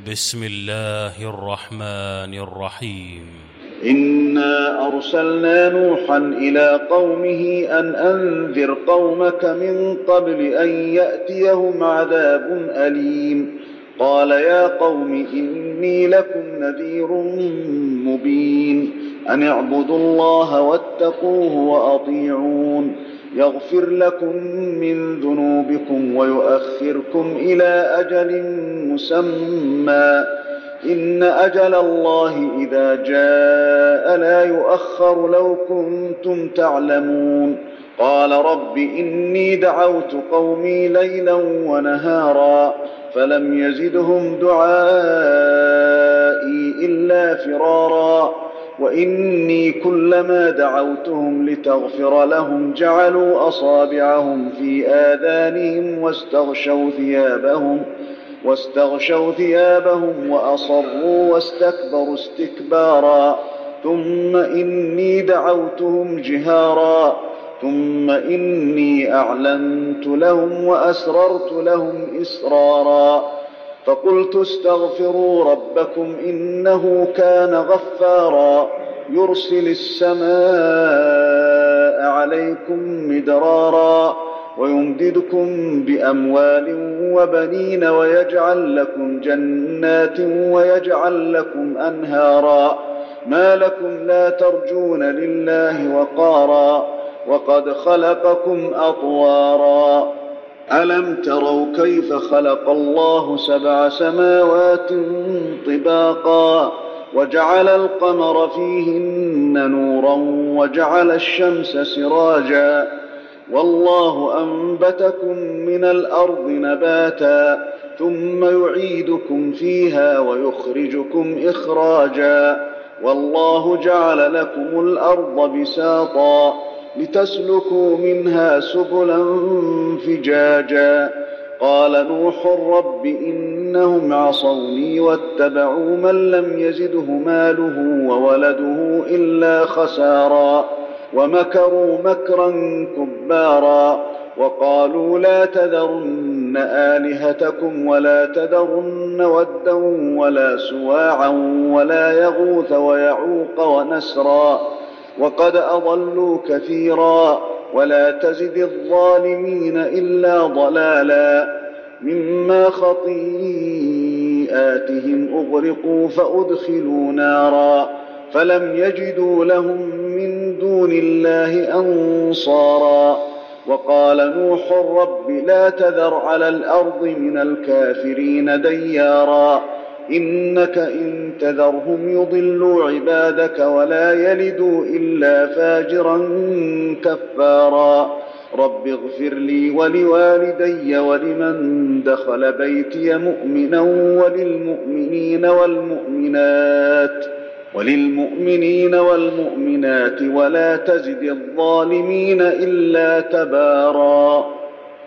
بسم الله الرحمن الرحيم. إنا أرسلنا نوحا إلى قومه أن أنذر قومك من قبل أن يأتيهم عذاب أليم. قال يا قوم إني لكم نذير مبين أن اعبدوا الله واتقوه وأطيعون يغفر لكم من ذنوبكم ويؤخركم إلى أجل مسمى إن أجل الله إذا جاء لا يؤخر لو كنتم تعلمون. قال رب إني دعوت قومي ليلا ونهارا فلم يزدهم دعائي إلا فرارا وإني كلما دعوتهم لتغفر لهم جعلوا أصابعهم في آذانهم واستغشوا ثيابهم وأصروا واستكبروا استكبارا ثم إني دعوتهم جهارا ثم إني أعلنت لهم وأسررت لهم إسرارا فقلت استغفروا ربكم إنه كان غفارا يرسل السماء عليكم مدرارا ويمددكم بأموال وبنين ويجعل لكم جنات ويجعل لكم أنهارا ما لكم لا ترجون لله وقارا وقد خلقكم أطوارا ألم تروا كيف خلق الله 7 سماوات طباقا وجعل القمر فيهن نورا وجعل الشمس سراجا والله أنبتكم من الأرض نباتا ثم يعيدكم فيها ويخرجكم إخراجا والله جعل لكم الأرض بساطا لتسلكوا منها سبلا فجاجا قال نوح رب إنهم عصوني واتبعوا من لم يزده ماله وولده إلا خسارا ومكروا مكرا كبارا وقالوا لا تذرن آلهتكم ولا تذرن ودا ولا سواعا ولا يغوث ويعوق ونسرا وقد أضلوا كثيرا ولا تزد الظالمين إلا ضلالا مما خطيئاتهم أغرقوا فأدخلوا نارا فلم يجدوا لهم من دون الله أنصارا وقال نوح رب لا تذر على الأرض من الكافرين ديارا إنك إن تذرهم يضلوا عبادك ولا يلدوا إلا فاجرا كفارا رب اغفر لي ولوالدي ولمن دخل بيتي مؤمنا وللمؤمنين والمؤمنات ولا تزد الظالمين إلا تبارا.